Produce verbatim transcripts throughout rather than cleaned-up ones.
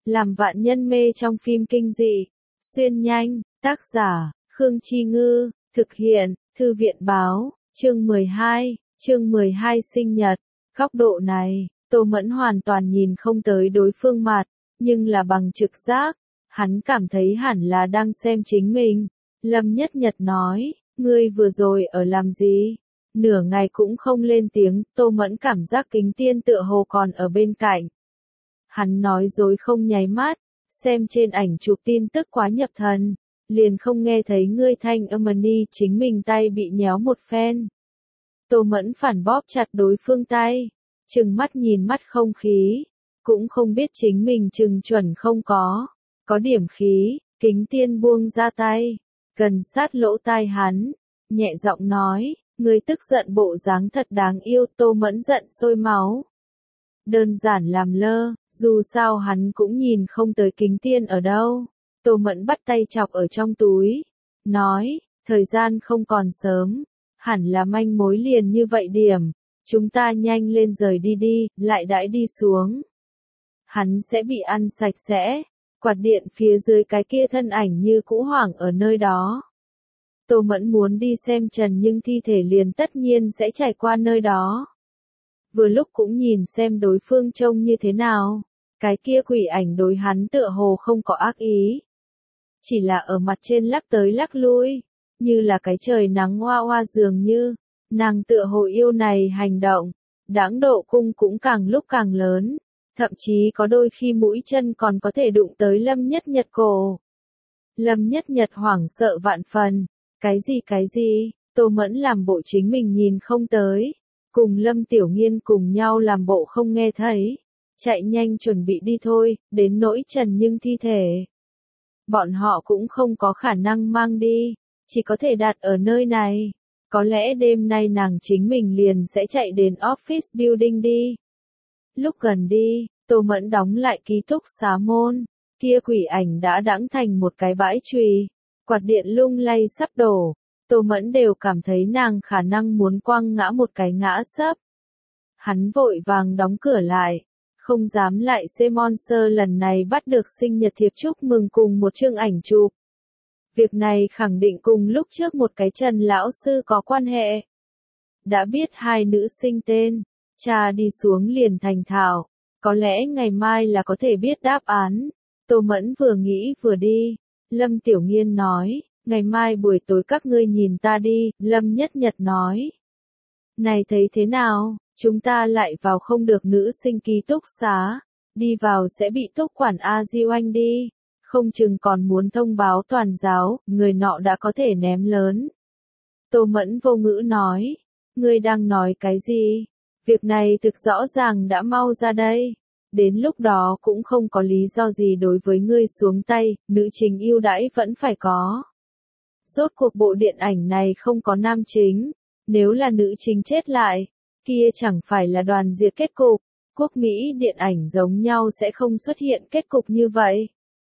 làm vạn nhân mê trong phim kinh dị. Xuyên nhanh, tác giả, Khương Chi Ngư, thực hiện, Thư viện Báo, chương mười hai, chương mười hai sinh nhật. Góc độ này, Tô Mẫn hoàn toàn nhìn không tới đối phương mặt, nhưng là bằng trực giác, hắn cảm thấy hẳn là đang xem chính mình. Lâm Nhất Nhật nói, ngươi vừa rồi ở làm gì? Nửa ngày cũng không lên tiếng, Tô Mẫn cảm giác Kính Tiên tựa hồ còn ở bên cạnh. Hắn nói dối không nháy mắt, xem trên ảnh chụp tin tức quá nhập thần, liền không nghe thấy ngươi thanh âm ni chính mình tay bị nhéo một phen. Tô Mẫn phản bóp chặt đối phương tay, trừng mắt nhìn mắt không khí, cũng không biết chính mình trừng chuẩn không có, có điểm khí. Kính Tiên buông ra tay, gần sát lỗ tai hắn, nhẹ giọng nói, ngươi tức giận bộ dáng thật đáng yêu. Tô Mẫn giận sôi máu. Đơn giản làm lơ, dù sao hắn cũng nhìn không tới Kính Tiên ở đâu. Tô Mẫn bắt tay chọc ở trong túi, nói, thời gian không còn sớm, hẳn là manh mối liền như vậy điểm, chúng ta nhanh lên rời đi đi, lại đãi đi xuống. Hắn sẽ bị ăn sạch sẽ. Quạt điện phía dưới cái kia thân ảnh như cũ hoảng ở nơi đó. Tô Mẫn muốn đi xem Trần nhưng thi thể liền tất nhiên sẽ trải qua nơi đó. Vừa lúc cũng nhìn xem đối phương trông như thế nào. Cái kia quỷ ảnh đối hắn tựa hồ không có ác ý. Chỉ là ở mặt trên lắc tới lắc lui, như là cái trời nắng hoa hoa dường như. Nàng tựa hồ yêu này hành động, đáng độ cung cũng càng lúc càng lớn. Thậm chí có đôi khi mũi chân còn có thể đụng tới Lâm Nhất Nhật cổ. Lâm Nhất Nhật hoảng sợ vạn phần. Cái gì cái gì, Tô Mẫn làm bộ chính mình nhìn không tới. Cùng Lâm Tiểu Nghiên cùng nhau làm bộ không nghe thấy. Chạy nhanh chuẩn bị đi thôi, đến nỗi Trần nhưng thi thể. Bọn họ cũng không có khả năng mang đi, chỉ có thể đặt ở nơi này. Có lẽ đêm nay nàng chính mình liền sẽ chạy đến office building đi. Lúc gần đi, Tô Mẫn đóng lại ký túc xá môn, kia quỷ ảnh đã đãng thành một cái bãi chùy, quạt điện lung lay sắp đổ, Tô Mẫn đều cảm thấy nàng khả năng muốn quăng ngã một cái ngã sấp. Hắn vội vàng đóng cửa lại, không dám lại xem Monster lần này bắt được sinh nhật thiệp chúc mừng cùng một chương ảnh chụp. Việc này khẳng định cùng lúc trước một cái Trần lão sư có quan hệ. Đã biết hai nữ sinh tên, cha đi xuống liền thành thạo, có lẽ ngày mai là có thể biết đáp án. Tô Mẫn vừa nghĩ vừa đi, Lâm Tiểu Nghiên nói, ngày mai buổi tối các ngươi nhìn ta đi. Lâm Nhất Nhật nói, này thấy thế nào, chúng ta lại vào không được nữ sinh ký túc xá, đi vào sẽ bị túc quản A Di oanh đi, không chừng còn muốn thông báo toàn giáo, người nọ đã có thể ném lớn. Tô Mẫn vô ngữ nói, ngươi đang nói cái gì? Việc này thực rõ ràng đã mau ra đây. Đến lúc đó cũng không có lý do gì đối với ngươi xuống tay, nữ chính ưu đãi vẫn phải có. Rốt cuộc bộ điện ảnh này không có nam chính, nếu là nữ chính chết lại, kia chẳng phải là đoàn diệt kết cục. Quốc Mỹ điện ảnh giống nhau sẽ không xuất hiện kết cục như vậy.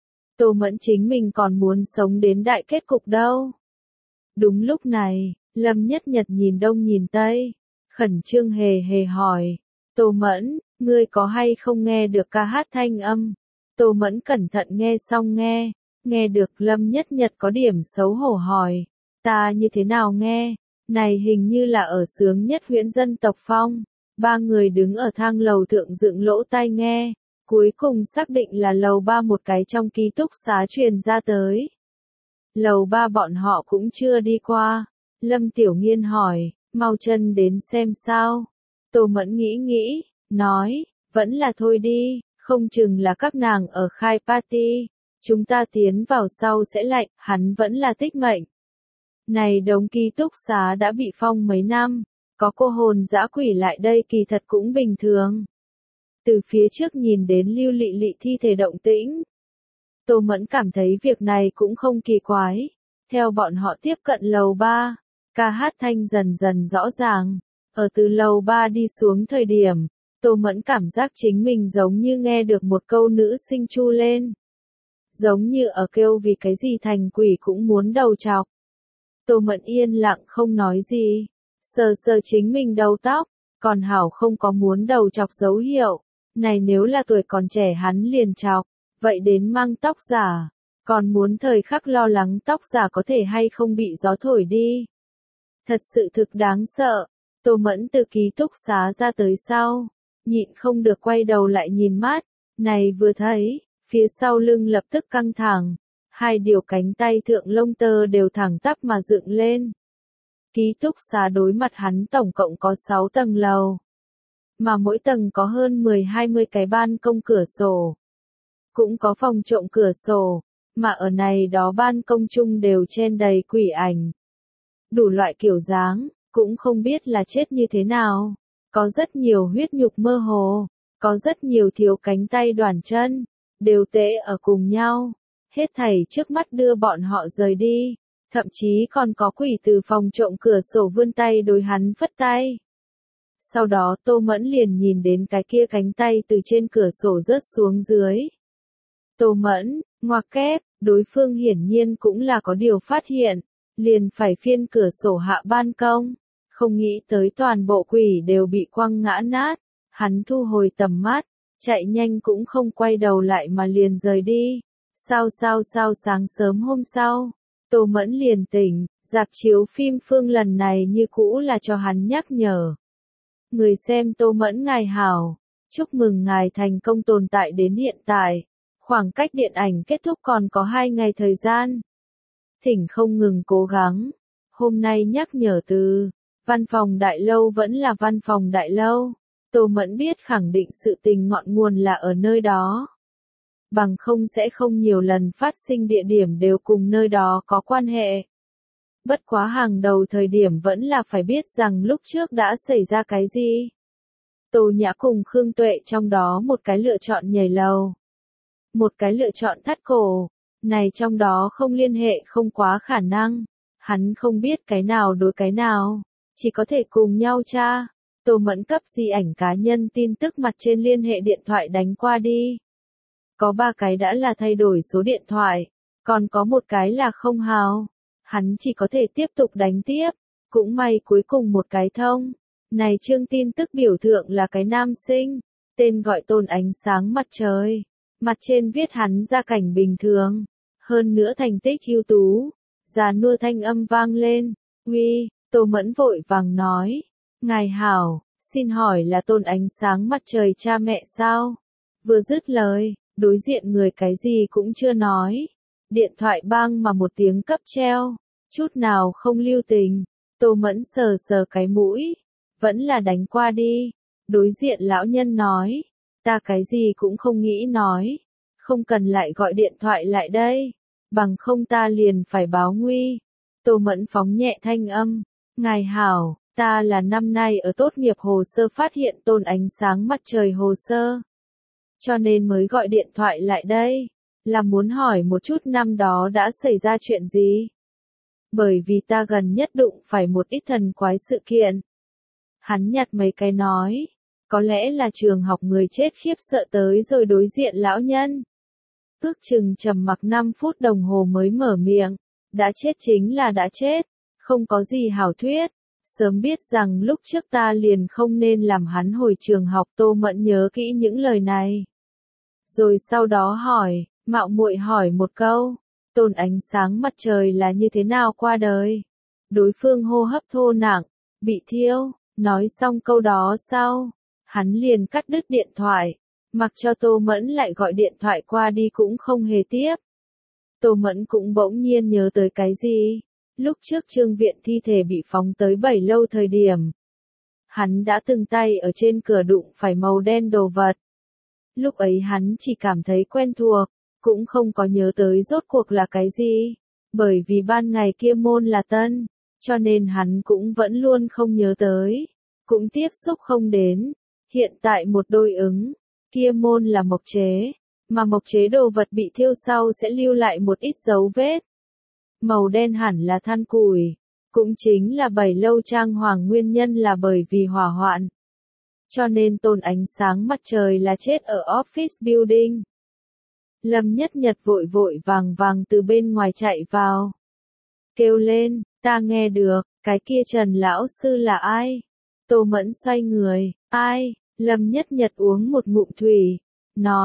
Tô Mẫn chính mình còn muốn sống đến đại kết cục đâu. Đúng lúc này, Lâm Nhất Nhật nhìn đông nhìn tây, khẩn trương hề hề hỏi, Tô Mẫn, ngươi có hay không nghe được ca hát thanh âm? Tô Mẫn cẩn thận nghe xong nghe, nghe được. Lâm Nhất Nhật có điểm xấu hổ hỏi, ta như thế nào nghe? Này hình như là ở Sướng Nhất Huyễn Dân Tộc Phong. Ba người đứng ở thang lầu thượng dựng lỗ tai nghe, cuối cùng xác định là lầu ba một cái trong ký túc xá truyền ra tới. Lầu ba bọn họ cũng chưa đi qua. Lâm Tiểu Nghiên hỏi, mau chân đến xem sao? Tô Mẫn nghĩ nghĩ, nói, vẫn là thôi đi, không chừng là các nàng ở khai party, chúng ta tiến vào sau sẽ lạnh. Hắn vẫn là tích mệnh. Này đống ký túc xá đã bị phong mấy năm, có cô hồn dã quỷ lại đây kỳ thật cũng bình thường. Từ phía trước nhìn đến Lưu Lị Lị thi thể động tĩnh, Tô Mẫn cảm thấy việc này cũng không kỳ quái. Theo bọn họ tiếp cận lầu ba, ca hát thanh dần dần rõ ràng. Ở từ lầu ba đi xuống thời điểm, Tô Mẫn cảm giác chính mình giống như nghe được một câu nữ sinh chu lên. Giống như ở kêu vì cái gì thành quỷ cũng muốn đầu chọc. Tô Mẫn yên lặng không nói gì, sờ sờ chính mình đầu tóc, còn hảo không có muốn đầu chọc dấu hiệu. Này nếu là tuổi còn trẻ hắn liền chọc, vậy đến mang tóc giả, còn muốn thời khắc lo lắng tóc giả có thể hay không bị gió thổi đi. Thật sự thực đáng sợ. Tô Mẫn từ ký túc xá ra tới sau, nhịn không được quay đầu lại nhìn mắt, này vừa thấy, phía sau lưng lập tức căng thẳng, hai điều cánh tay thượng lông tơ đều thẳng tắp mà dựng lên. Ký túc xá đối mặt hắn tổng cộng có sáu tầng lầu, mà mỗi tầng có hơn mười hai mươi cái ban công cửa sổ. Cũng có phòng trộm cửa sổ, mà ở này đó ban công chung đều chen đầy quỷ ảnh. Đủ loại kiểu dáng, cũng không biết là chết như thế nào. Có rất nhiều huyết nhục mơ hồ, có rất nhiều thiếu cánh tay đoàn chân, đều tễ ở cùng nhau. Hết thảy trước mắt đưa bọn họ rời đi, thậm chí còn có quỷ từ phòng trộm cửa sổ vươn tay đối hắn phất tay. Sau đó Tô Mẫn liền nhìn đến cái kia cánh tay từ trên cửa sổ rớt xuống dưới. Tô Mẫn, ngoặc kép, đối phương hiển nhiên cũng là có điều phát hiện, liền phải phiên cửa sổ hạ ban công, không nghĩ tới toàn bộ quỷ đều bị quăng ngã nát, hắn thu hồi tầm mắt, chạy nhanh cũng không quay đầu lại mà liền rời đi. Sao sao sao sáng sớm hôm sau, Tô Mẫn liền tỉnh, rạp chiếu phim Phương lần này như cũ là cho hắn nhắc nhở. Người xem Tô Mẫn ngài hảo, chúc mừng ngài thành công tồn tại đến hiện tại, khoảng cách điện ảnh kết thúc còn có hai ngày thời gian. Thỉnh không ngừng cố gắng, hôm nay nhắc nhở từ, văn phòng đại lâu vẫn là văn phòng đại lâu, Tô Mẫn biết khẳng định sự tình ngọn nguồn là ở nơi đó. Bằng không sẽ không nhiều lần phát sinh địa điểm đều cùng nơi đó có quan hệ. Bất quá hàng đầu thời điểm vẫn là phải biết rằng lúc trước đã xảy ra cái gì. Tô Nhã cùng Khương Tuệ trong đó một cái lựa chọn nhảy lầu, một cái lựa chọn thắt cổ, này trong đó không liên hệ không quá khả năng, hắn không biết cái nào đối cái nào, chỉ có thể cùng nhau tra. Tô Mẫn cấp di ảnh cá nhân tin tức mặt trên liên hệ điện thoại đánh qua đi. Có ba cái đã là thay đổi số điện thoại, còn có một cái là không hào. Hắn chỉ có thể tiếp tục đánh tiếp, cũng may cuối cùng một cái thông. Này chương tin tức biểu thượng là cái nam sinh, tên gọi Tôn Ánh Sáng Mặt Trời. Mặt trên viết hắn gia cảnh bình thường, hơn nữa thành tích ưu tú. Già nua thanh âm vang lên, uy, Tô Mẫn vội vàng nói, ngài hảo, xin hỏi là Tôn Ánh Sáng Mặt Trời cha mẹ sao? Vừa dứt lời, đối diện người cái gì cũng chưa nói. Điện thoại bang mà một tiếng cấp treo, chút nào không lưu tình. Tô Mẫn sờ sờ cái mũi, vẫn là đánh qua đi. Đối diện lão nhân nói, ta cái gì cũng không nghĩ nói, không cần lại gọi điện thoại lại đây, bằng không ta liền phải báo nguy. Tô Mẫn phóng nhẹ thanh âm, ngài hảo, ta là năm nay ở tốt nghiệp hồ sơ phát hiện Tôn Ánh Sáng Mặt Trời hồ sơ, cho nên mới gọi điện thoại lại đây, là muốn hỏi một chút năm đó đã xảy ra chuyện gì. Bởi vì ta gần nhất đụng phải một ít thần quái sự kiện. Hắn nhặt mấy cái nói, có lẽ là trường học người chết khiếp sợ tới rồi đối diện lão nhân. Ước chừng trầm mặc năm phút đồng hồ mới mở miệng, đã chết chính là đã chết, không có gì hảo thuyết. Sớm biết rằng lúc trước ta liền không nên làm hắn hồi trường học. Tô Mẫn nhớ kỹ những lời này. Rồi sau đó hỏi, mạo muội hỏi một câu, Tôn Ánh Sáng Mặt Trời là như thế nào qua đời? Đối phương hô hấp thô nặng, bị thiêu, nói xong câu đó sau, hắn liền cắt đứt điện thoại, mặc cho Tô Mẫn lại gọi điện thoại qua đi cũng không hề tiếp. Tô Mẫn cũng bỗng nhiên nhớ tới cái gì, lúc trước Trương Viện thi thể bị phóng tới bảy lâu thời điểm. Hắn đã từng tay ở trên cửa đụng phải màu đen đồ vật. Lúc ấy hắn chỉ cảm thấy quen thuộc, cũng không có nhớ tới rốt cuộc là cái gì, bởi vì ban ngày kia môn là tân, cho nên hắn cũng vẫn luôn không nhớ tới, cũng tiếp xúc không đến. Hiện tại một đôi ứng, kia môn là mộc chế, mà mộc chế đồ vật bị thiêu sau sẽ lưu lại một ít dấu vết. Màu đen hẳn là than củi, cũng chính là bảy lâu trang hoàng nguyên nhân là bởi vì hỏa hoạn. Cho nên Tôn Ánh Sáng Mặt Trời là chết ở office building. Lâm Nhất Nhật vội vội vàng vàng từ bên ngoài chạy vào. Kêu lên, ta nghe được, cái kia Trần lão sư là ai? Tô Mẫn xoay người, ai? Lâm Nhất Nhật uống một ngụm thủy, nói,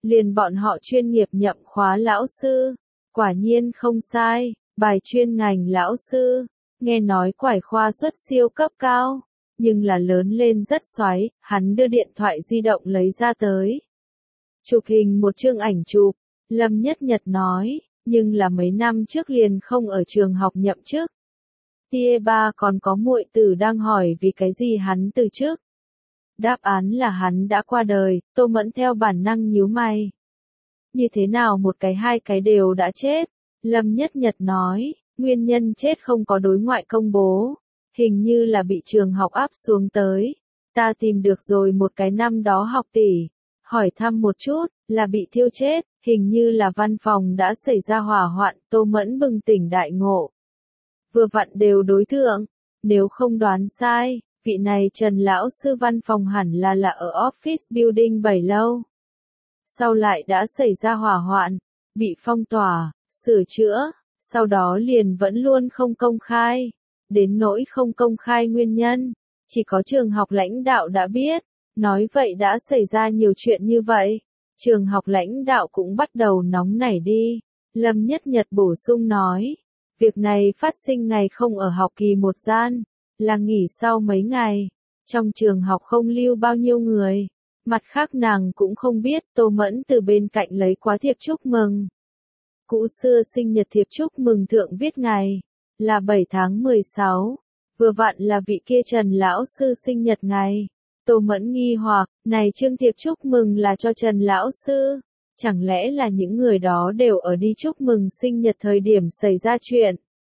liền bọn họ chuyên nghiệp nhậm khóa lão sư. Quả nhiên không sai, bài chuyên ngành lão sư, nghe nói quải khoa xuất siêu cấp cao, nhưng là lớn lên rất xoáy, hắn đưa điện thoại di động lấy ra tới. Chụp hình một chương ảnh chụp, Lâm Nhất Nhật nói, nhưng là mấy năm trước liền không ở trường học nhậm chức. Tia ba còn có muội tử đang hỏi vì cái gì hắn từ chức. Đáp án là hắn đã qua đời, Tô Mẫn theo bản năng nhíu mày. Như thế nào một cái hai cái đều đã chết? Lâm Nhất Nhật nói, nguyên nhân chết không có đối ngoại công bố, hình như là bị trường học áp xuống tới. Ta tìm được rồi một cái năm đó học tỷ, hỏi thăm một chút, là bị thiêu chết, hình như là văn phòng đã xảy ra hỏa hoạn. Tô Mẫn bừng tỉnh đại ngộ. Vừa vặn đều đối tượng, nếu không đoán sai, vị này Trần lão sư văn phòng hẳn là là ở Office Building bảy lâu. Sau lại đã xảy ra hỏa hoạn, bị phong tỏa, sửa chữa, sau đó liền vẫn luôn không công khai. Đến nỗi không công khai nguyên nhân, chỉ có trường học lãnh đạo đã biết. Nói vậy đã xảy ra nhiều chuyện như vậy, trường học lãnh đạo cũng bắt đầu nóng nảy đi. Lâm Nhất Nhật bổ sung nói, việc này phát sinh ngày không ở học kỳ một gian, là nghỉ sau mấy ngày, trong trường học không lưu bao nhiêu người. Mặt khác nàng cũng không biết, Tô Mẫn từ bên cạnh lấy quá thiệp chúc mừng. Cũ xưa sinh nhật thiệp chúc mừng thượng viết ngày, là bảy tháng mười sáu, vừa vặn là vị kia Trần lão sư sinh nhật ngày. Tô Mẫn nghi hoặc, này chương thiệp chúc mừng là cho Trần lão sư, chẳng lẽ là những người đó đều ở đi chúc mừng sinh nhật thời điểm xảy ra chuyện.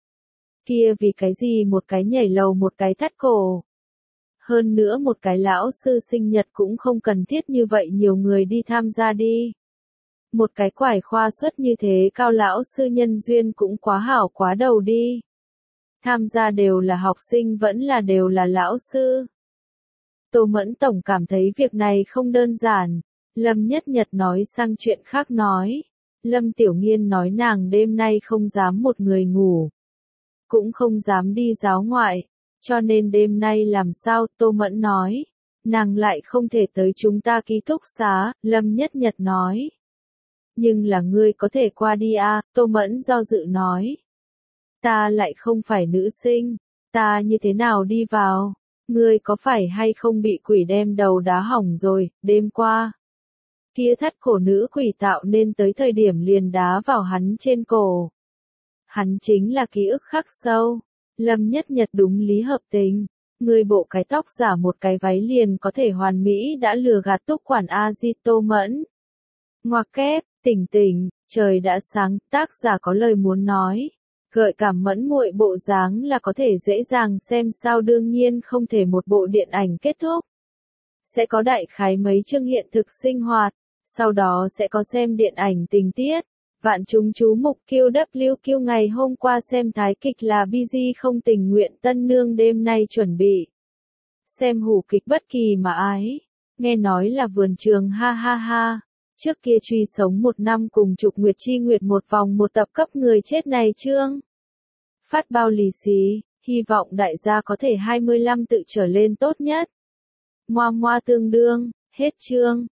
Kia vì cái gì một cái nhảy lầu một cái thắt cổ. Hơn nữa một cái lão sư sinh nhật cũng không cần thiết như vậy nhiều người đi tham gia đi. Một cái quải khoa suất như thế cao lão sư nhân duyên cũng quá hảo quá đầu đi. Tham gia đều là học sinh vẫn là đều là lão sư. Tô Mẫn tổng cảm thấy việc này không đơn giản. Lâm Nhất Nhật nói sang chuyện khác nói. Lâm Tiểu Nghiên nói nàng đêm nay không dám một người ngủ. Cũng không dám đi giáo ngoại. Cho nên đêm nay làm sao? Tô Mẫn nói. Nàng lại không thể tới chúng ta ký túc xá. Lâm Nhất Nhật nói. Nhưng là ngươi có thể qua đi à? Tô Mẫn do dự nói. Ta lại không phải nữ sinh. Ta như thế nào đi vào? Ngươi có phải hay không bị quỷ đem đầu đá hỏng rồi, đêm qua? Kia thắt cổ nữ quỷ tạo nên tới thời điểm liền đá vào hắn trên cổ. Hắn chính là ký ức khắc sâu. Lâm Nhất Nhật đúng lý hợp tình. Ngươi bộ cái tóc giả một cái váy liền có thể hoàn mỹ đã lừa gạt túc quản A-di. Tô Mẫn. Ngoặc kép, tỉnh tỉnh, trời đã sáng, tác giả có lời muốn nói. Gợi cảm Mẫn muội bộ dáng là có thể dễ dàng xem sao, đương nhiên không thể một bộ điện ảnh kết thúc. Sẽ có đại khái mấy chương hiện thực sinh hoạt, sau đó sẽ có xem điện ảnh tình tiết. Vạn chúng chú mục Q W Q ngày hôm qua xem thái kịch là Busy không tình nguyện tân nương đêm nay chuẩn bị. Xem hủ kịch bất kỳ mà ái. Nghe nói là vườn trường ha ha ha. Trước kia truy sống một năm cùng Trục Nguyệt Chi Nguyệt một vòng một tập cấp người chết này chương. Phát bao lì xì, hy vọng đại gia có thể hai mươi lăm tự trở lên tốt nhất. Moa moa tương đương, hết chương.